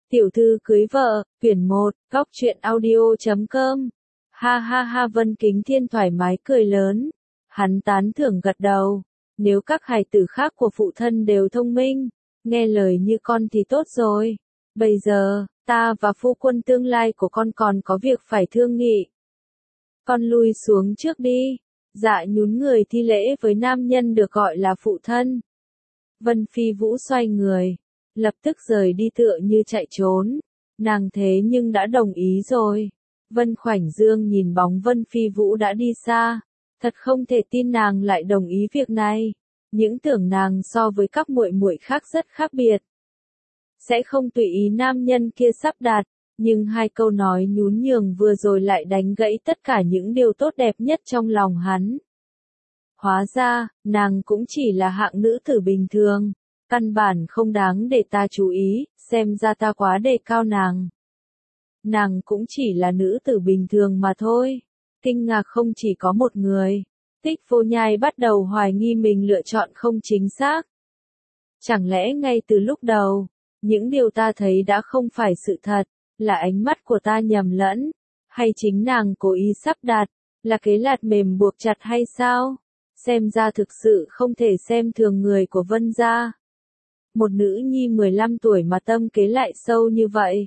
Tiểu thư cưới vợ, quyển 1, góc truyện audio.com. Ha ha ha, Vân Kính Thiên thoải mái cười lớn. Hắn tán thưởng gật đầu. Nếu các hài tử khác của phụ thân đều thông minh, nghe lời như con thì tốt rồi. Bây giờ, ta và phu quân tương lai của con còn có việc phải thương nghị. Con lui xuống trước đi. Dạ nhún người thi lễ với nam nhân được gọi là phụ thân. Vân Phi Vũ xoay người, lập tức rời đi tựa như chạy trốn. Nàng thế nhưng đã đồng ý rồi. Vân Khoảnh Dương nhìn bóng Vân Phi Vũ đã đi xa, thật không thể tin nàng lại đồng ý việc này. Những tưởng nàng so với các muội muội khác rất khác biệt, sẽ không tùy ý nam nhân kia sắp đặt, nhưng hai câu nói nhún nhường vừa rồi lại đánh gãy tất cả những điều tốt đẹp nhất trong lòng hắn. Hóa ra, nàng cũng chỉ là hạng nữ tử bình thường, căn bản không đáng để ta chú ý, xem ra ta quá đề cao nàng. Nàng cũng chỉ là nữ tử bình thường mà thôi. Kinh ngạc không chỉ có một người. Tích Vô Nhai bắt đầu hoài nghi mình lựa chọn không chính xác. Chẳng lẽ ngay từ lúc đầu, những điều ta thấy đã không phải sự thật, là ánh mắt của ta nhầm lẫn, hay chính nàng cố ý sắp đặt, là cái lạt mềm buộc chặt hay sao? Xem ra thực sự không thể xem thường người của Vân gia. Một nữ nhi 15 tuổi mà tâm kế lại sâu như vậy.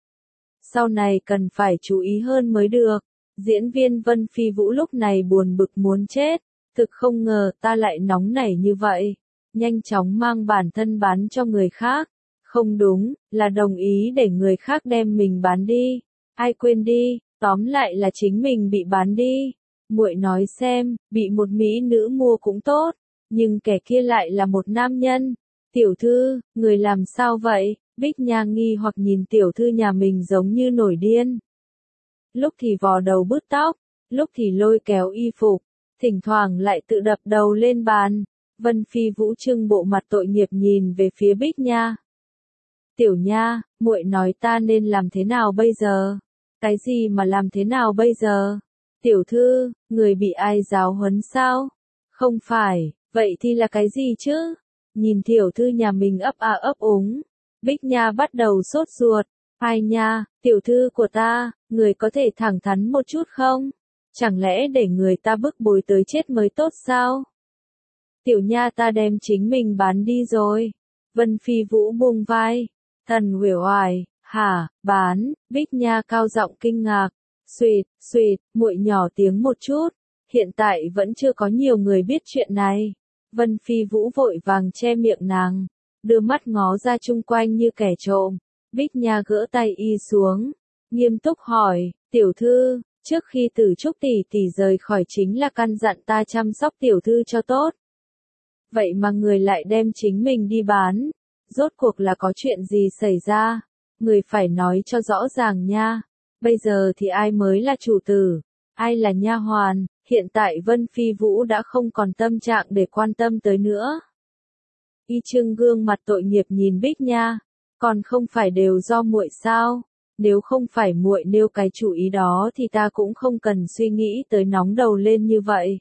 Sau này cần phải chú ý hơn mới được. Diễn viên Vân Phi Vũ lúc này buồn bực muốn chết. Thực không ngờ ta lại nóng nảy như vậy. Nhanh chóng mang bản thân bán cho người khác. Không đúng, là đồng ý để người khác đem mình bán đi. Ai quên đi, tóm lại là chính mình bị bán đi. Muội nói xem, bị một mỹ nữ mua cũng tốt. Nhưng kẻ kia lại là một nam nhân. Tiểu thư, người làm sao vậy? Bích Nha nghi hoặc nhìn tiểu thư nhà mình giống như nổi điên. Lúc thì vò đầu bứt tóc, lúc thì lôi kéo y phục, thỉnh thoảng lại tự đập đầu lên bàn. Vân Phi Vũ trưng bộ mặt tội nghiệp nhìn về phía Bích Nha. Tiểu Nha, muội nói ta nên làm thế nào bây giờ? Cái gì mà làm thế nào bây giờ? Tiểu thư, người bị ai giáo huấn sao? Không phải, vậy thì là cái gì chứ? Nhìn tiểu thư nhà mình ấp a ấp úng. Bích Nha bắt đầu sốt ruột. Ai nha, tiểu thư của ta, người có thể thẳng thắn một chút không? Chẳng lẽ để người ta bức bối tới chết mới tốt sao? Tiểu Nha ta đem chính mình bán đi rồi. Vân Phi Vũ buông vai. Thần uể oải, hả, bán? Bích Nha cao giọng kinh ngạc. Xuyệt, muội nhỏ tiếng một chút. Hiện tại vẫn chưa có nhiều người biết chuyện này. Vân Phi Vũ vội vàng che miệng nàng, đưa mắt ngó ra chung quanh như kẻ trộm. Bích Nha gỡ tay y xuống, nghiêm túc hỏi, tiểu thư, trước khi Tử Trúc tỷ tỷ rời khỏi chính là căn dặn ta chăm sóc tiểu thư cho tốt. Vậy mà người lại đem chính mình đi bán, rốt cuộc là có chuyện gì xảy ra? Người phải nói cho rõ ràng nha. Bây giờ thì ai mới là chủ tử, ai là nha hoàn? Hiện tại Vân Phi Vũ đã không còn tâm trạng để quan tâm tới nữa. Y trưng gương mặt tội nghiệp nhìn Bích Nha, còn không phải đều do muội sao? Nếu không phải muội nêu cái chủ ý đó thì ta cũng không cần suy nghĩ tới nóng đầu lên như vậy.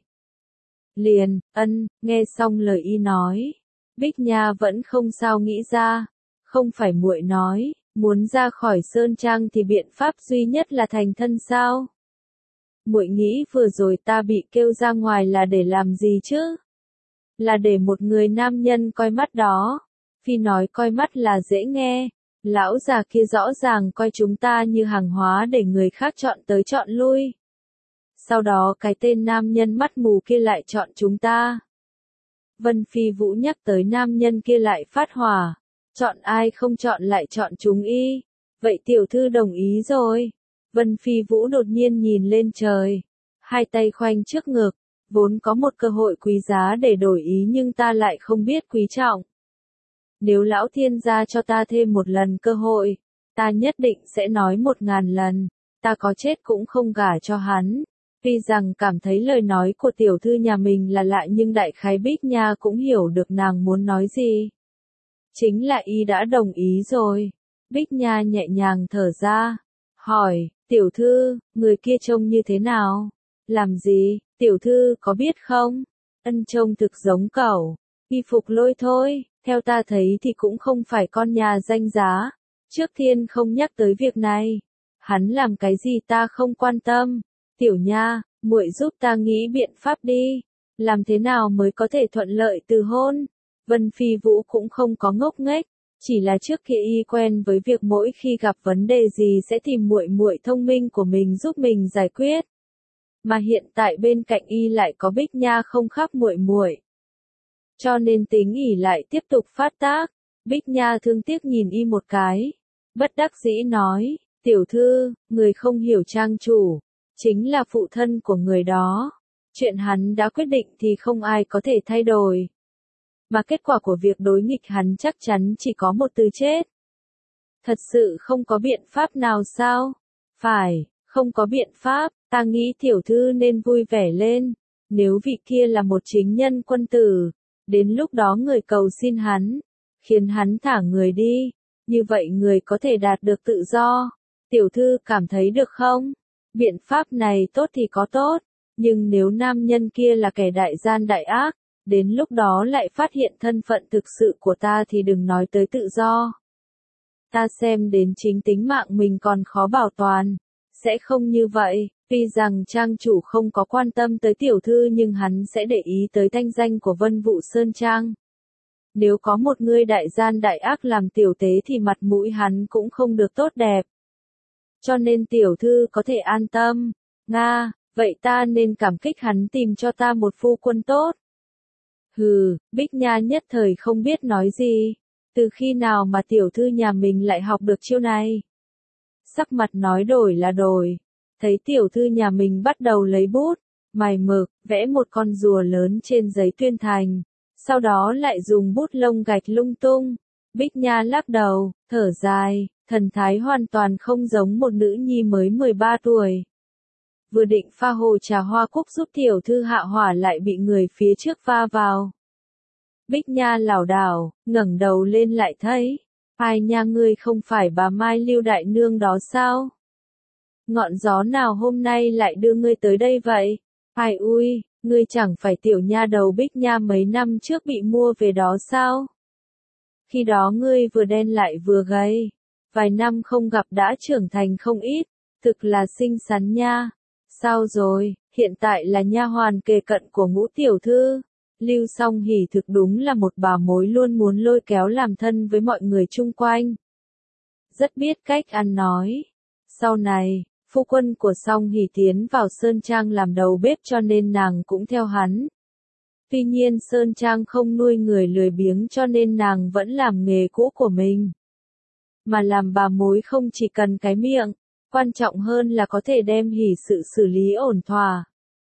Liền, nghe xong lời y nói, Bích Nha vẫn không sao nghĩ ra, không phải muội nói, muốn ra khỏi Sơn Trang thì biện pháp duy nhất là thành thân sao? Muội nghĩ vừa rồi ta bị kêu ra ngoài là để làm gì chứ? Là để một người nam nhân coi mắt đó. Phi nói coi mắt là dễ nghe. Lão già kia rõ ràng coi chúng ta như hàng hóa để người khác chọn tới chọn lui. Sau đó cái tên nam nhân mắt mù kia lại chọn chúng ta. Vân Phi Vũ nhắc tới nam nhân kia lại phát hỏa. Chọn ai không chọn lại chọn chúng y. Vậy tiểu thư đồng ý rồi. Vân Phi Vũ đột nhiên nhìn lên trời, hai tay khoanh trước ngực, vốn có một cơ hội quý giá để đổi ý nhưng ta lại không biết quý trọng. Nếu lão thiên gia cho ta thêm một lần cơ hội, ta nhất định sẽ nói 1000 lần, ta có chết cũng không gả cho hắn. Tuy rằng cảm thấy lời nói của tiểu thư nhà mình là lạ nhưng đại khái Bích Nha cũng hiểu được nàng muốn nói gì. Chính là y đã đồng ý rồi. Bích Nha nhẹ nhàng thở ra, hỏi, tiểu thư, người kia trông như thế nào? Làm gì, tiểu thư có biết không? Trông thực giống cẩu, y phục lôi thôi, theo ta thấy thì cũng không phải con nhà danh giá. Trước tiên không nhắc tới việc này. Hắn làm cái gì ta không quan tâm. Tiểu Nha, muội giúp ta nghĩ biện pháp đi. Làm thế nào mới có thể thuận lợi từ hôn? Vân Phi Vũ cũng không có ngốc nghếch, chỉ là trước kia y quen với việc mỗi khi gặp vấn đề gì sẽ tìm muội muội thông minh của mình giúp mình giải quyết. Mà hiện tại bên cạnh y lại có Bích Nha không khác muội muội. Cho nên tính ỉ lại tiếp tục phát tác. Bích Nha thương tiếc nhìn y một cái, bất đắc dĩ nói, tiểu thư, người không hiểu trang chủ, chính là phụ thân của người đó. Chuyện hắn đã quyết định thì không ai có thể thay đổi. Mà kết quả của việc đối nghịch hắn chắc chắn chỉ có một từ chết. Thật sự không có biện pháp nào sao? Phải, không có biện pháp, ta nghĩ tiểu thư nên vui vẻ lên. Nếu vị kia là một chính nhân quân tử, đến lúc đó người cầu xin hắn, khiến hắn thả người đi, như vậy người có thể đạt được tự do. Tiểu thư cảm thấy được không? Biện pháp này tốt thì có tốt, nhưng nếu nam nhân kia là kẻ đại gian đại ác, đến lúc đó lại phát hiện thân phận thực sự của ta thì đừng nói tới tự do. Ta xem đến chính tính mạng mình còn khó bảo toàn. Sẽ không như vậy, tuy rằng trang chủ không có quan tâm tới tiểu thư nhưng hắn sẽ để ý tới thanh danh của Vân Vũ Sơn Trang. Nếu có một người đại gian đại ác làm tiểu tế thì mặt mũi hắn cũng không được tốt đẹp. Cho nên tiểu thư có thể an tâm. Nga, vậy ta nên cảm kích hắn tìm cho ta một phu quân tốt. Hừ, Bích Nha nhất thời không biết nói gì. Từ khi nào mà tiểu thư nhà mình lại học được chiêu này? Sắc mặt nói đổi là đổi. Thấy tiểu thư nhà mình bắt đầu lấy bút, mài mực, vẽ một con rùa lớn trên giấy tuyên thành. Sau đó lại dùng bút lông gạch lung tung. Bích Nha lắc đầu, thở dài, thần thái hoàn toàn không giống một nữ nhi mới 13 tuổi. Vừa định pha hồ trà hoa cúc giúp tiểu thư hạ hỏa lại bị người phía trước pha vào. Bích Nha lảo đảo, ngẩng đầu lên lại thấy, ai nha, ngươi không phải bà Mai Lưu đại nương đó sao? Ngọn gió nào hôm nay lại đưa ngươi tới đây vậy? Ai ui, ngươi chẳng phải tiểu nha đầu Bích Nha mấy năm trước bị mua về đó sao? Khi đó ngươi vừa đen lại vừa gầy, vài năm không gặp đã trưởng thành không ít, thực là xinh xắn nha. Sao rồi, hiện tại là nha hoàn kề cận của Ngũ tiểu thư. Lưu Song Hỉ thực đúng là một bà mối luôn muốn lôi kéo làm thân với mọi người chung quanh. Rất biết cách ăn nói. Sau này, phu quân của Song Hỉ tiến vào Sơn Trang làm đầu bếp cho nên nàng cũng theo hắn. Tuy nhiên Sơn Trang không nuôi người lười biếng cho nên nàng vẫn làm nghề cũ của mình. Mà làm bà mối không chỉ cần cái miệng, quan trọng hơn là có thể đem hỷ sự xử lý ổn thỏa.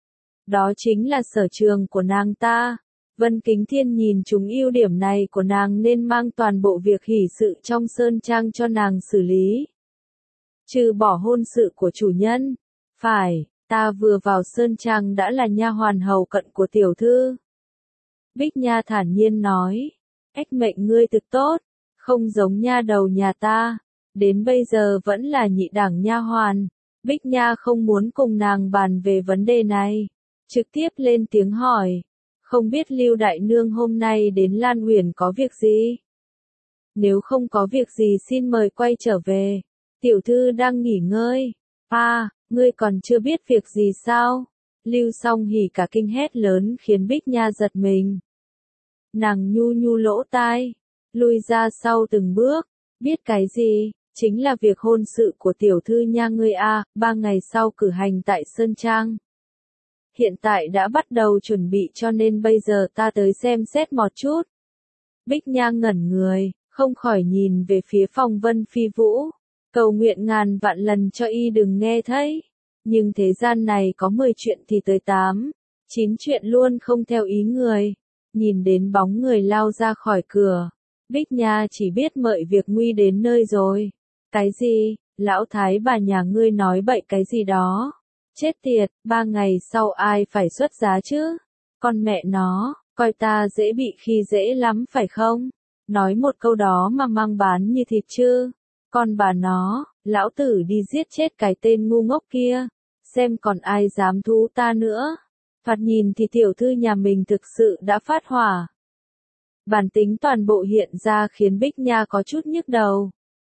Đó chính là sở trường của nàng ta. Vân Kính Thiên nhìn trúng ưu điểm này của nàng nên mang toàn bộ việc hỷ sự trong Sơn Trang cho nàng xử lý. Trừ bỏ hôn sự của chủ nhân. Phải, ta vừa vào Sơn Trang đã là nha hoàn hầu cận của tiểu thư. Bích Nha thản nhiên nói. Ách mệnh ngươi thực tốt, không giống nha đầu nhà ta. Đến bây giờ vẫn là nhị đẳng nha hoàn. Bích Nha không muốn cùng nàng bàn về vấn đề này. Trực tiếp lên tiếng hỏi. Không biết Lưu đại nương hôm nay đến Lan Uyển có việc gì? Nếu không có việc gì xin mời quay trở về. Tiểu thư đang nghỉ ngơi. Ngươi còn chưa biết việc gì sao? Lưu Song Hỉ cả kinh hét lớn khiến Bích Nha giật mình. Nàng nhu nhu lỗ tai, lui ra sau từng bước. Biết cái gì? Chính là việc hôn sự của tiểu thư nha ngươi a, 3 ngày sau cử hành tại Sơn Trang. Hiện tại đã bắt đầu chuẩn bị cho nên bây giờ ta tới xem xét một chút. Bích Nha ngẩn người, không khỏi nhìn về phía phòng Vân Phi Vũ. Cầu nguyện ngàn vạn lần cho y đừng nghe thấy. Nhưng thế gian này có 10 chuyện thì tới 8, 9 chuyện luôn không theo ý người. Nhìn đến bóng người lao ra khỏi cửa. Bích Nha chỉ biết mợi việc nguy đến nơi rồi. Cái gì? Lão thái bà nhà ngươi nói bậy cái gì đó? Chết tiệt, 3 ngày sau ai phải xuất giá chứ? Con mẹ nó, coi ta dễ bị khi dễ lắm phải không? Nói một câu đó mà mang bán như thịt chứ? Con bà nó, lão tử đi giết chết cái tên ngu ngốc kia. Xem còn ai dám thú ta nữa. Thoạt nhìn thì tiểu thư nhà mình thực sự đã phát hỏa. Bản tính toàn bộ hiện ra khiến Bích Nha có chút nhức đầu.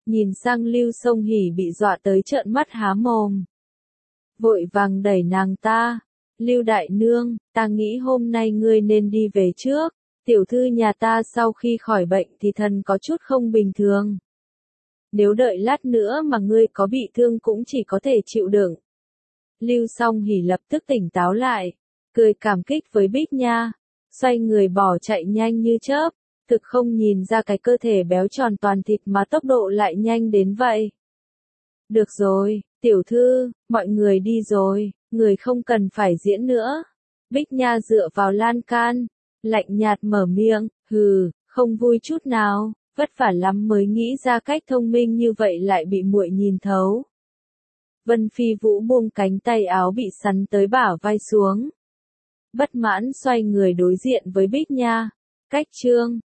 Nhìn sang Lưu Sông Hỉ bị dọa tới trợn mắt há mồm. Vội vàng đẩy nàng ta. Lưu đại nương, ta nghĩ hôm nay ngươi nên đi về trước. Tiểu thư nhà ta sau khi khỏi bệnh thì thân có chút không bình thường. Nếu đợi lát nữa mà ngươi có bị thương cũng chỉ có thể chịu đựng. Lưu Song Hỉ lập tức tỉnh táo lại, cười cảm kích với Bích Nha, xoay người bỏ chạy nhanh như chớp, thực không nhìn ra cái cơ thể béo tròn toàn thịt mà tốc độ lại nhanh đến vậy. Được rồi, tiểu thư, mọi người đi rồi, người không cần phải diễn nữa. Bích Nha dựa vào lan can, lạnh nhạt mở miệng, hừ, không vui chút nào, vất vả lắm mới nghĩ ra cách thông minh như vậy lại bị muội nhìn thấu. Vân Phi Vũ buông cánh tay áo bị sắn tới bả vai xuống. Bất mãn xoay người đối diện với Bích Nha. Cách chương